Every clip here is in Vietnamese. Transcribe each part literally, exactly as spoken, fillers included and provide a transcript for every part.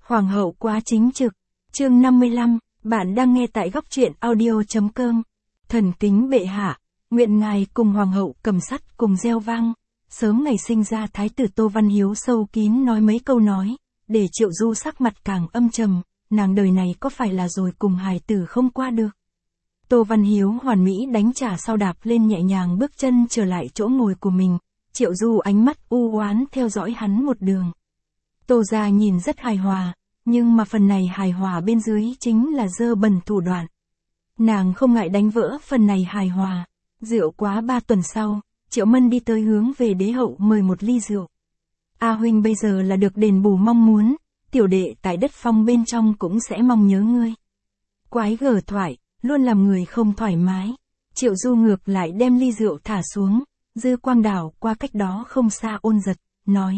Hoàng hậu quá chính trực. Chương năm mươi lăm, bạn đang nghe tại góc truyện audio.com. Thần kính bệ hạ, nguyện ngài cùng hoàng hậu cầm sắt cùng reo vang. Sớm ngày sinh ra thái tử Tô Văn Hiếu sâu kín nói mấy câu nói, để Triệu Du sắc mặt càng âm trầm, nàng đời này có phải là rồi cùng hài tử không qua được. Tô Văn Hiếu hoàn mỹ đánh trả sau đạp lên nhẹ nhàng bước chân trở lại chỗ ngồi của mình, Triệu Du ánh mắt u oán theo dõi hắn một đường. Tô gia nhìn rất hài hòa, nhưng mà phần này hài hòa bên dưới chính là dơ bẩn thủ đoạn. Nàng không ngại đánh vỡ phần này hài hòa. Rượu quá ba tuần sau, Triệu Mân đi tới hướng về đế hậu mời một ly rượu. A huynh bây giờ là được đền bù mong muốn, tiểu đệ tại đất phong bên trong cũng sẽ mong nhớ ngươi. Quái gở thoại, luôn làm người không thoải mái. Triệu Du ngược lại đem ly rượu thả xuống, dư quang đảo qua cách đó không xa ôn giật, nói.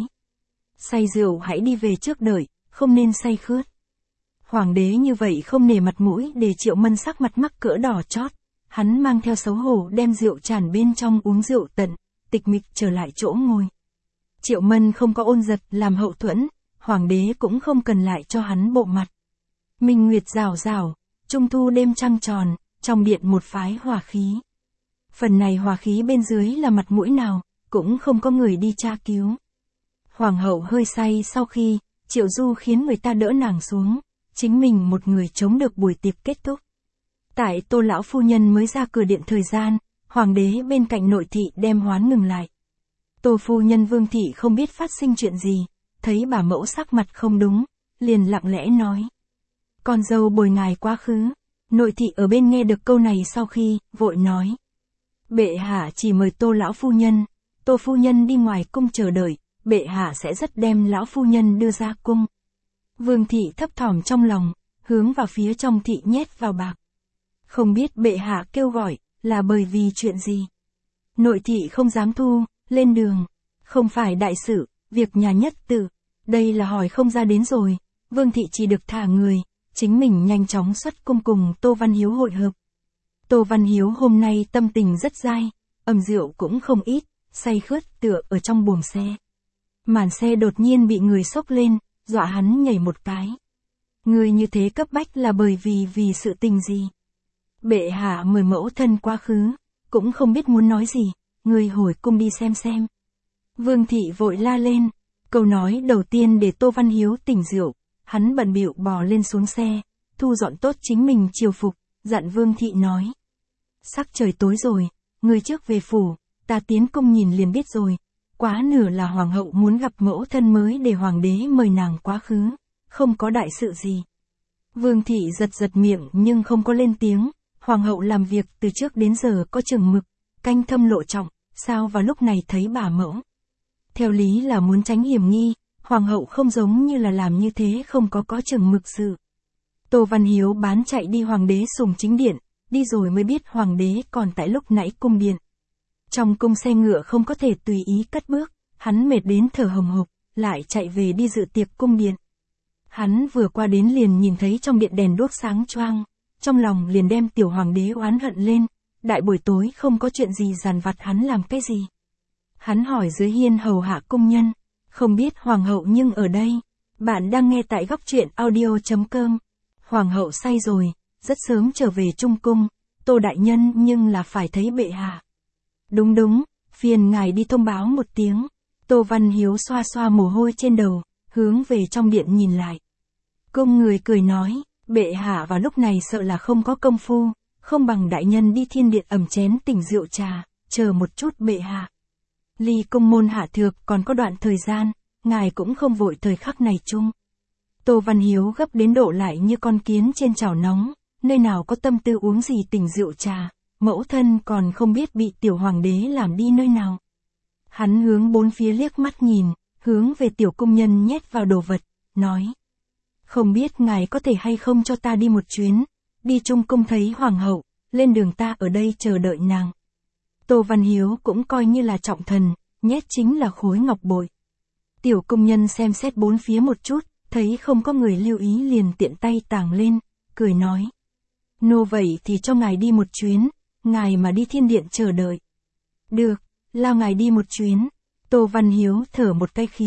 Say rượu hãy đi về trước đợi, không nên say khướt. Hoàng đế như vậy không nể mặt mũi để Triệu Mân sắc mặt mắc cỡ đỏ chót. Hắn mang theo xấu hổ đem rượu tràn bên trong uống rượu tận, tịch mịch trở lại chỗ ngồi. Triệu Mân không có ôn giật làm hậu thuẫn, hoàng đế cũng không cần lại cho hắn bộ mặt. Minh nguyệt rào rào, trung thu đêm trăng tròn, trong điện một phái hòa khí. Phần này hòa khí bên dưới là mặt mũi nào, cũng không có người đi tra cứu. Hoàng hậu hơi say sau khi, Triệu Du khiến người ta đỡ nàng xuống, chính mình một người chống được buổi tiệc kết thúc. Tại Tô lão phu nhân mới ra cửa điện thời gian, hoàng đế bên cạnh nội thị đem hoán ngừng lại. Tô phu nhân Vương thị không biết phát sinh chuyện gì, thấy bà mẫu sắc mặt không đúng, liền lặng lẽ nói. Con dâu bồi ngài quá khứ. Nội thị ở bên nghe được câu này sau khi, vội nói. Bệ hạ chỉ mời Tô lão phu nhân, Tô phu nhân đi ngoài cung chờ đợi, bệ hạ sẽ rất đem lão phu nhân đưa ra cung. Vương thị thấp thỏm trong lòng, hướng vào phía trong thị nhét vào bạc. Không biết bệ hạ kêu gọi, là bởi vì chuyện gì? Nội thị không dám thu, lên đường. Không phải đại sự, việc nhà nhất tự. Đây là hỏi không ra đến rồi. Vương thị chỉ được thả người, chính mình nhanh chóng xuất cung cùng Tô Văn Hiếu hội hợp. Tô Văn Hiếu hôm nay tâm tình rất dai, ẩm rượu cũng không ít, say khướt tựa ở trong buồng xe. Màn xe đột nhiên bị người xốc lên, dọa hắn nhảy một cái. Người như thế cấp bách là bởi vì vì sự tình gì? Bệ hạ mời mẫu thân quá khứ, cũng không biết muốn nói gì, người hồi cung đi xem xem. Vương thị vội la lên, câu nói đầu tiên để Tô Văn Hiếu tỉnh rượu, hắn bận bịu bò lên xuống xe, thu dọn tốt chính mình triều phục, dặn Vương thị nói. Sắc trời tối rồi, người trước về phủ, ta tiến cung nhìn liền biết rồi, quá nửa là hoàng hậu muốn gặp mẫu thân mới để hoàng đế mời nàng quá khứ, không có đại sự gì. Vương thị giật giật miệng nhưng không có lên tiếng. Hoàng hậu làm việc từ trước đến giờ có chừng mực, canh thâm lộ trọng, sao vào lúc này thấy bà mẫu. Theo lý là muốn tránh hiểm nghi, hoàng hậu không giống như là làm như thế không có có chừng mực sự. Tô Văn Hiếu bán chạy đi hoàng đế sùng chính điện, đi rồi mới biết hoàng đế còn tại lúc nãy cung điện. Trong cung xe ngựa không có thể tùy ý cất bước, hắn mệt đến thở hồng hộc, lại chạy về đi dự tiệc cung điện. Hắn vừa qua đến liền nhìn thấy trong điện đèn đuốc sáng choang. Trong lòng liền đem tiểu hoàng đế oán hận lên, đại buổi tối không có chuyện gì dằn vặt hắn làm cái gì. Hắn hỏi dưới hiên hầu hạ cung nhân, không biết hoàng hậu nhưng ở đây. Bạn đang nghe tại góc truyện audio.com. Hoàng hậu say rồi, rất sớm trở về trung cung, Tô đại nhân nhưng là phải thấy bệ hạ. Đúng đúng, phiền ngài đi thông báo một tiếng. Tô Văn Hiếu xoa xoa mồ hôi trên đầu, hướng về trong điện nhìn lại. Cung người cười nói. Bệ hạ vào lúc này sợ là không có công phu, không bằng đại nhân đi thiên điện ẩm chén tỉnh rượu trà, chờ một chút bệ hạ. Ly công môn hạ thược còn có đoạn thời gian, ngài cũng không vội thời khắc này chung. Tô Văn Hiếu gấp đến độ lại như con kiến trên chảo nóng, nơi nào có tâm tư uống gì tỉnh rượu trà, mẫu thân còn không biết bị tiểu hoàng đế làm đi nơi nào. Hắn hướng bốn phía liếc mắt nhìn, hướng về tiểu cung nhân nhét vào đồ vật, nói. Không biết ngài có thể hay không cho ta đi một chuyến, đi trung cung thấy hoàng hậu, lên đường ta ở đây chờ đợi nàng. Tô Văn Hiếu cũng coi như là trọng thần, nhét chính là khối ngọc bội. Tiểu cung nhân xem xét bốn phía một chút, thấy không có người lưu ý liền tiện tay tàng lên, cười nói. Nô vậy thì cho ngài đi một chuyến, ngài mà đi thiên điện chờ đợi. Được, lao ngài đi một chuyến. Tô Văn Hiếu thở một cái khí,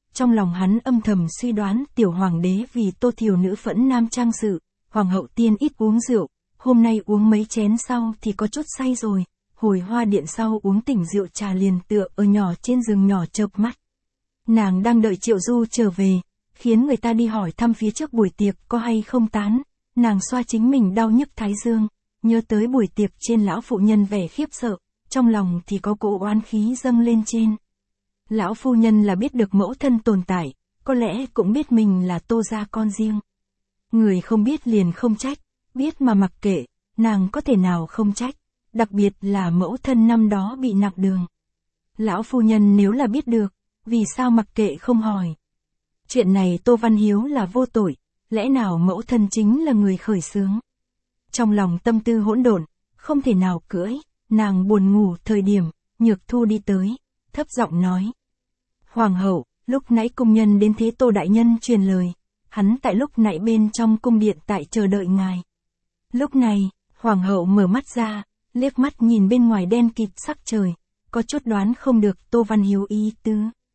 trong lòng hắn âm thầm suy đoán tiểu hoàng đế vì Tô Thiều nữ phẫn nam trang sự, hoàng hậu tiên ít uống rượu, hôm nay uống mấy chén sau thì có chút say rồi, hồi hoa điện sau uống tỉnh rượu trà liền tựa ở nhỏ trên giường nhỏ chợp mắt. Nàng đang đợi Triệu Du trở về, khiến người ta đi hỏi thăm phía trước buổi tiệc có hay không tán, nàng xoa chính mình đau nhức thái dương, nhớ tới buổi tiệc trên lão phụ nhân vẻ khiếp sợ, trong lòng thì có cỗ oán khí dâng lên trên. Lão phu nhân là biết được mẫu thân tồn tại, có lẽ cũng biết mình là Tô gia con riêng. Người không biết liền không trách, biết mà mặc kệ, nàng có thể nào không trách, đặc biệt là mẫu thân năm đó bị nặng đường. Lão phu nhân nếu là biết được, vì sao mặc kệ không hỏi. Chuyện này Tô Văn Hiếu là vô tội, lẽ nào mẫu thân chính là người khởi xướng. Trong lòng tâm tư hỗn độn, không thể nào cưỡi, nàng buồn ngủ thời điểm, Nhược Thu đi tới, thấp giọng nói. Hoàng hậu, lúc nãy cung nhân đến thế Tô đại nhân truyền lời, hắn tại lúc nãy bên trong cung điện tại chờ đợi ngài. Lúc này, hoàng hậu mở mắt ra, liếc mắt nhìn bên ngoài đen kịt sắc trời, có chút đoán không được Tô Văn Hiếu ý tứ.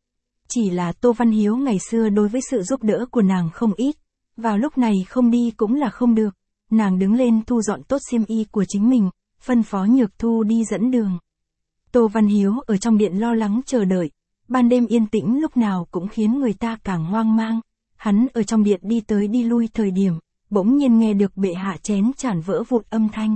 Chỉ là Tô Văn Hiếu ngày xưa đối với sự giúp đỡ của nàng không ít, vào lúc này không đi cũng là không được, nàng đứng lên thu dọn tốt xiêm y của chính mình, phân phó Nhược Thu đi dẫn đường. Tô Văn Hiếu ở trong điện lo lắng chờ đợi, ban đêm yên tĩnh lúc nào cũng khiến người ta càng hoang mang, hắn ở trong điện đi tới đi lui thời điểm, bỗng nhiên nghe được bệ hạ chén chản vỡ vụn âm thanh.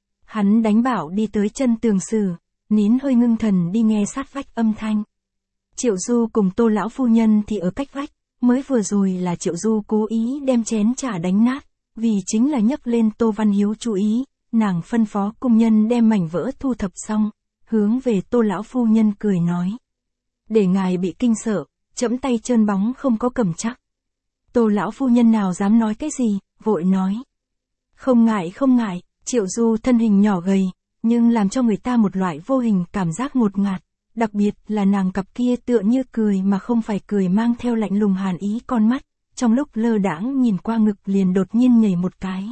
Hắn đánh bảo đi tới chân tường sử, nín hơi ngưng thần đi nghe sát vách âm thanh. Triệu Du cùng Tô lão phu nhân thì ở cách vách, mới vừa rồi là Triệu Du cố ý đem chén trà đánh nát, vì chính là nhấc lên Tô Văn Hiếu chú ý, nàng phân phó cung nhân đem mảnh vỡ thu thập xong, hướng về Tô lão phu nhân cười nói. Để ngài bị kinh sợ, chẫm tay trơn bóng không có cầm chắc. Tô lão phu nhân nào dám nói cái gì, vội nói. Không ngại không ngại, Triệu Du thân hình nhỏ gầy, nhưng làm cho người ta một loại vô hình cảm giác ngột ngạt, đặc biệt là nàng cặp kia tựa như cười mà không phải cười mang theo lạnh lùng hàn ý con mắt, trong lúc lơ đãng nhìn qua ngực liền đột nhiên nhảy một cái.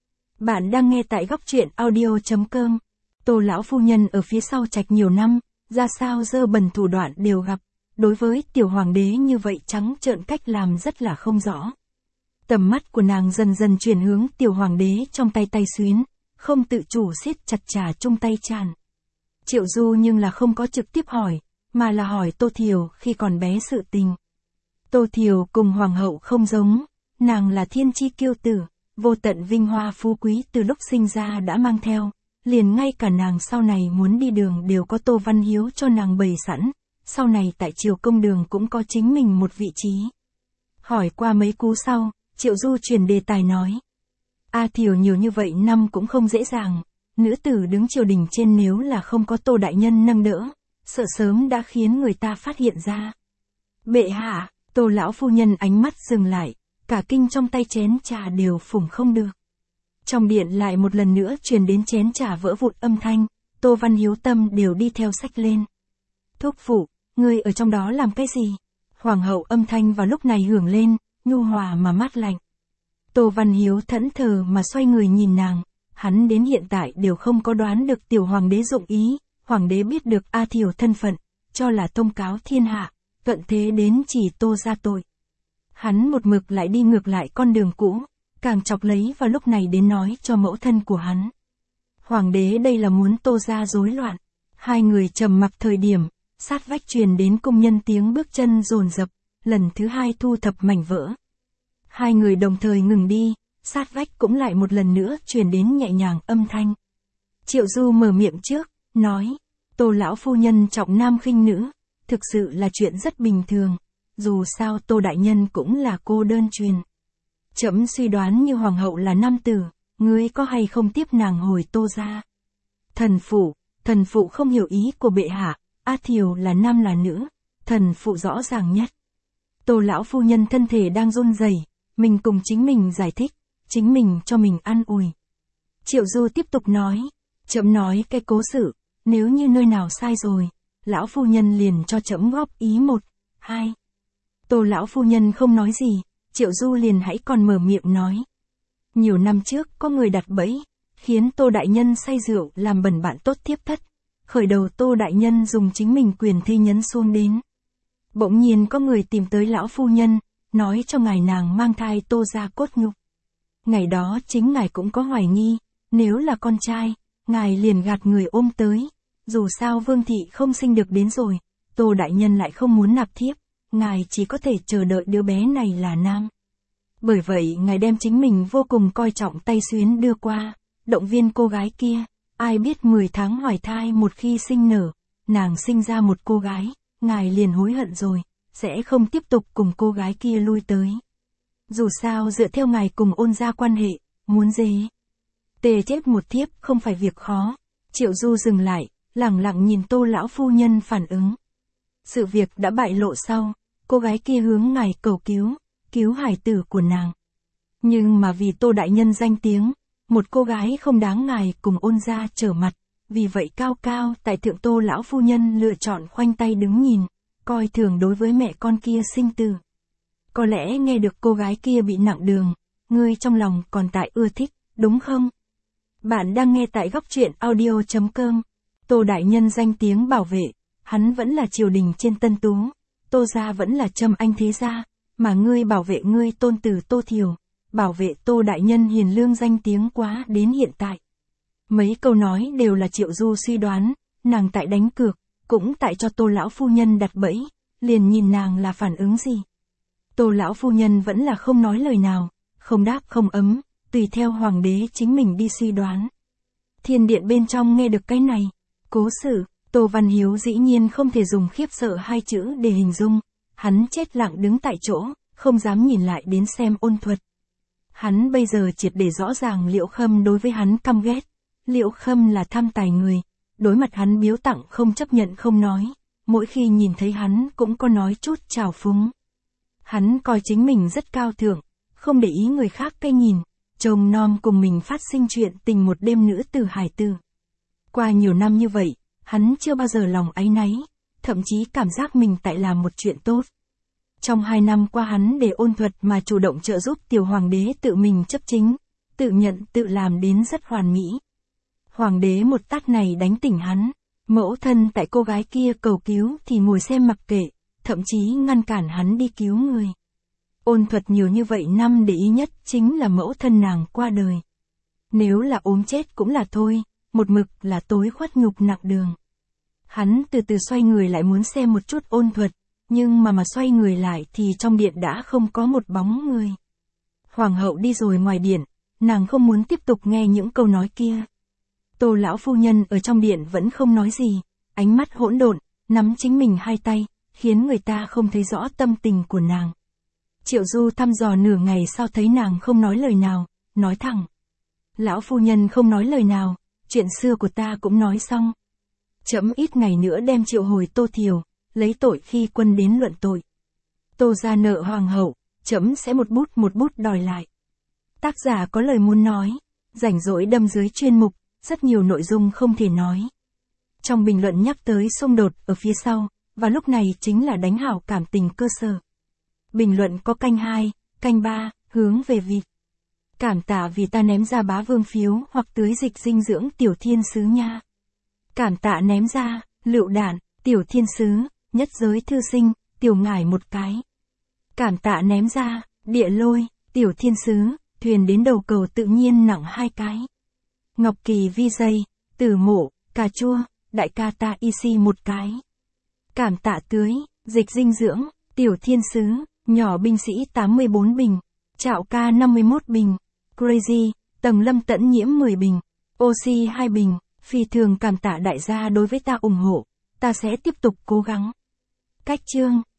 Bạn đang nghe tại góc truyện audio chấm com. Tô lão phu nhân ở phía sau trạch nhiều năm, ra sao dơ bẩn thủ đoạn đều gặp, đối với tiểu hoàng đế như vậy trắng trợn cách làm rất là không rõ. Tầm mắt của nàng dần dần chuyển hướng tiểu hoàng đế trong tay tay xuyến, không tự chủ siết chặt trà chung tay tràn. Triệu Du nhưng là không có trực tiếp hỏi, mà là hỏi Tô Thiều khi còn bé sự tình. Tô Thiều cùng hoàng hậu không giống, nàng là thiên chi kiêu tử, vô tận vinh hoa phú quý từ lúc sinh ra đã mang theo, liền ngay cả nàng sau này muốn đi đường đều có Tô Văn Hiếu cho nàng bày sẵn, sau này tại triều công đường cũng có chính mình một vị trí. Hỏi qua mấy cú sau, Triệu Du chuyển đề tài nói. A Thiều nhiều như vậy năm cũng không dễ dàng, nữ tử đứng triều đình trên nếu là không có Tô đại nhân nâng đỡ, sợ sớm đã khiến người ta phát hiện ra. Bệ hạ, Tô lão phu nhân ánh mắt dừng lại, cả kinh trong tay chén trà đều phủng không được. Trong điện lại một lần nữa truyền đến chén trà vỡ vụn âm thanh, Tô Văn Hiếu tâm đều đi theo sách lên. Thúc phụ, ngươi ở trong đó làm cái gì? Hoàng hậu âm thanh vào lúc này hưởng lên, nhu hòa mà mát lạnh. Tô Văn Hiếu thẫn thờ mà xoay người nhìn nàng, hắn đến hiện tại đều không có đoán được tiểu hoàng đế dụng ý, hoàng đế biết được A Thiều thân phận, cho là thông cáo thiên hạ, cận thế đến chỉ Tô ra tội. Hắn một mực lại đi ngược lại con đường cũ, càng chọc lấy vào lúc này đến nói cho mẫu thân của hắn. Hoàng đế đây là muốn Tô ra rối loạn. Hai người trầm mặc thời điểm, sát vách truyền đến công nhân tiếng bước chân dồn dập, lần thứ hai thu thập mảnh vỡ. Hai người đồng thời ngừng đi, sát vách cũng lại một lần nữa truyền đến nhẹ nhàng âm thanh. Triệu Du mở miệng trước, nói, Tô lão phu nhân trọng nam khinh nữ, thực sự là chuyện rất bình thường, dù sao Tô đại nhân cũng là cô đơn truyền. Trẫm suy đoán như hoàng hậu là nam tử, ngươi có hay không tiếp nàng hồi Tô ra? Thần phụ, thần phụ không hiểu ý của bệ hạ, A Thiều là nam là nữ, thần phụ rõ ràng nhất. Tô lão phu nhân thân thể đang run rẩy, mình cùng chính mình giải thích, chính mình cho mình an ủi. Triệu Du tiếp tục nói, trẫm nói cái cố sự, nếu như nơi nào sai rồi, lão phu nhân liền cho trẫm góp ý một, hai. Tô lão phu nhân không nói gì, Triệu Du liền hãy còn mở miệng nói. Nhiều năm trước có người đặt bẫy, khiến Tô đại nhân say rượu làm bẩn bạn tốt thiếp thất, khởi đầu Tô đại nhân dùng chính mình quyền thi nhấn xuống đến. Bỗng nhiên có người tìm tới lão phu nhân, nói cho ngài nàng mang thai Tô gia cốt nhục. Ngày đó chính ngài cũng có hoài nghi, nếu là con trai, ngài liền gạt người ôm tới. Dù sao Vương thị không sinh được đến rồi, Tô đại nhân lại không muốn nạp thiếp, ngài chỉ có thể chờ đợi đứa bé này là nam. Bởi vậy ngài đem chính mình vô cùng coi trọng tay xuyến đưa qua, động viên cô gái kia. Ai biết mười tháng hoài thai một khi sinh nở, nàng sinh ra một cô gái, ngài liền hối hận rồi, sẽ không tiếp tục cùng cô gái kia lui tới. Dù sao dựa theo ngài cùng Ôn gia quan hệ, muốn dê tề chết một thiếp không phải việc khó. Triệu Du dừng lại, lẳng lặng nhìn Tô lão phu nhân phản ứng. Sự việc đã bại lộ sau, cô gái kia hướng ngài cầu cứu, cứu hài tử của nàng. Nhưng mà vì Tô đại nhân danh tiếng, một cô gái không đáng ngài cùng Ôn gia trở mặt, vì vậy cao cao tại thượng Tô lão phu nhân lựa chọn khoanh tay đứng nhìn, coi thường đối với mẹ con kia sinh tử. Có lẽ nghe được cô gái kia bị nặng đường, ngươi trong lòng còn tại ưa thích, đúng không? Bạn đang nghe tại góc truyện audio chấm com. Tô đại nhân danh tiếng bảo vệ, hắn vẫn là triều đình trên Tân Tú, Tô gia vẫn là trâm anh thế gia, mà ngươi bảo vệ ngươi tôn tử Tô Thiều, bảo vệ Tô đại nhân hiền lương danh tiếng quá đến hiện tại. Mấy câu nói đều là Triệu Du suy đoán, nàng tại đánh cược, cũng tại cho Tô lão phu nhân đặt bẫy, liền nhìn nàng là phản ứng gì. Tô lão phu nhân vẫn là không nói lời nào, không đáp không ấm, tùy theo hoàng đế chính mình đi suy đoán. Thiên điện bên trong nghe được cái này, cố sự, Tô Văn Hiếu dĩ nhiên không thể dùng khiếp sợ hai chữ để hình dung, hắn chết lặng đứng tại chỗ, không dám nhìn lại đến xem Ôn Thuật. Hắn bây giờ triệt để rõ ràng Liễu Khâm đối với hắn căm ghét, Liễu Khâm là tham tài người, đối mặt hắn biếu tặng không chấp nhận không nói, mỗi khi nhìn thấy hắn cũng có nói chút trào phúng. Hắn coi chính mình rất cao thượng, không để ý người khác cái nhìn, trông nom cùng mình phát sinh chuyện tình một đêm nữ tử hải tử. Qua nhiều năm như vậy, hắn chưa bao giờ lòng áy náy, thậm chí cảm giác mình tại làm một chuyện tốt. Trong hai năm qua hắn để Ôn Thuật mà chủ động trợ giúp tiểu hoàng đế tự mình chấp chính, tự nhận tự làm đến rất hoàn mỹ. Hoàng đế một tát này đánh tỉnh hắn, mẫu thân tại cô gái kia cầu cứu thì ngồi xem mặc kệ, thậm chí ngăn cản hắn đi cứu người. Ôn Thuật nhiều như vậy năm để ý nhất chính là mẫu thân nàng qua đời. Nếu là ốm chết cũng là thôi, một mực là tối khuất nhục nặng đường. Hắn từ từ xoay người lại muốn xem một chút Ôn Thuật, nhưng mà mà xoay người lại thì trong điện đã không có một bóng người. Hoàng hậu đi rồi ngoài điện, nàng không muốn tiếp tục nghe những câu nói kia. Tô lão phu nhân ở trong điện vẫn không nói gì, ánh mắt hỗn độn, nắm chính mình hai tay, khiến người ta không thấy rõ tâm tình của nàng. Triệu Du thăm dò nửa ngày sau thấy nàng không nói lời nào, nói thẳng. Lão phu nhân không nói lời nào, chuyện xưa của ta cũng nói xong. Trẫm ít ngày nữa đem triệu hồi Tô Thiều, lấy tội khi quân đến luận tội. Tô gia nợ hoàng hậu, trẫm sẽ một bút một bút đòi lại. Tác giả có lời muốn nói, rảnh rỗi đâm dưới chuyên mục, rất nhiều nội dung không thể nói. Trong bình luận nhắc tới xung đột ở phía sau, và lúc này chính là đánh hảo cảm tình cơ sở. Bình luận có canh hai, canh ba, hướng về vịt. Cảm tạ vì ta ném ra bá vương phiếu hoặc tưới dịch dinh dưỡng tiểu thiên sứ nha. Cảm tạ ném ra, lựu đạn, tiểu thiên sứ, nhất giới thư sinh, tiểu ngải một cái. Cảm tạ ném ra, địa lôi, tiểu thiên sứ, thuyền đến đầu cầu tự nhiên nặng hai cái. Ngọc Kỳ vi dây, tử mộ, cà chua, đại ca ta isi một cái. Cảm tạ tưới, dịch dinh dưỡng, tiểu thiên sứ, nhỏ binh sĩ tám mươi bốn bình, trạo ca năm mươi mốt bình, crazy, tầng lâm tẫn nhiễm mười bình, oxy hai bình, phi thường cảm tạ đại gia đối với ta ủng hộ, ta sẽ tiếp tục cố gắng. Cách chương